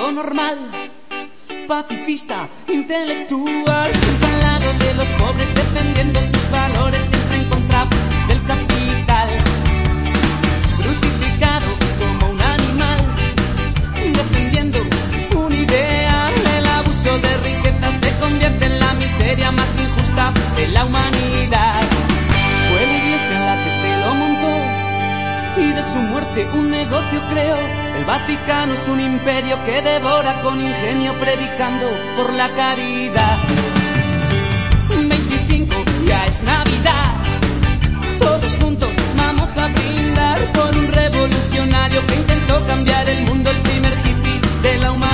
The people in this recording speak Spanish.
lo normal, pacifista, intelectual, siempre al lado de los pobres, defendiendo sus valores, siempre en contra del capital. Crucificado como un animal, defendiendo un ideal. El abuso de riqueza se convierte en la miseria más injusta de la humanidad. Fue la iglesia la que se lo montó y de su muerte un negocio creó. El Vaticano es un imperio que devora con ingenio, predicando por la caridad. 25, ya es Navidad, todos juntos vamos a brindar por un revolucionario que intentó cambiar el mundo, el primer hippie de la humanidad.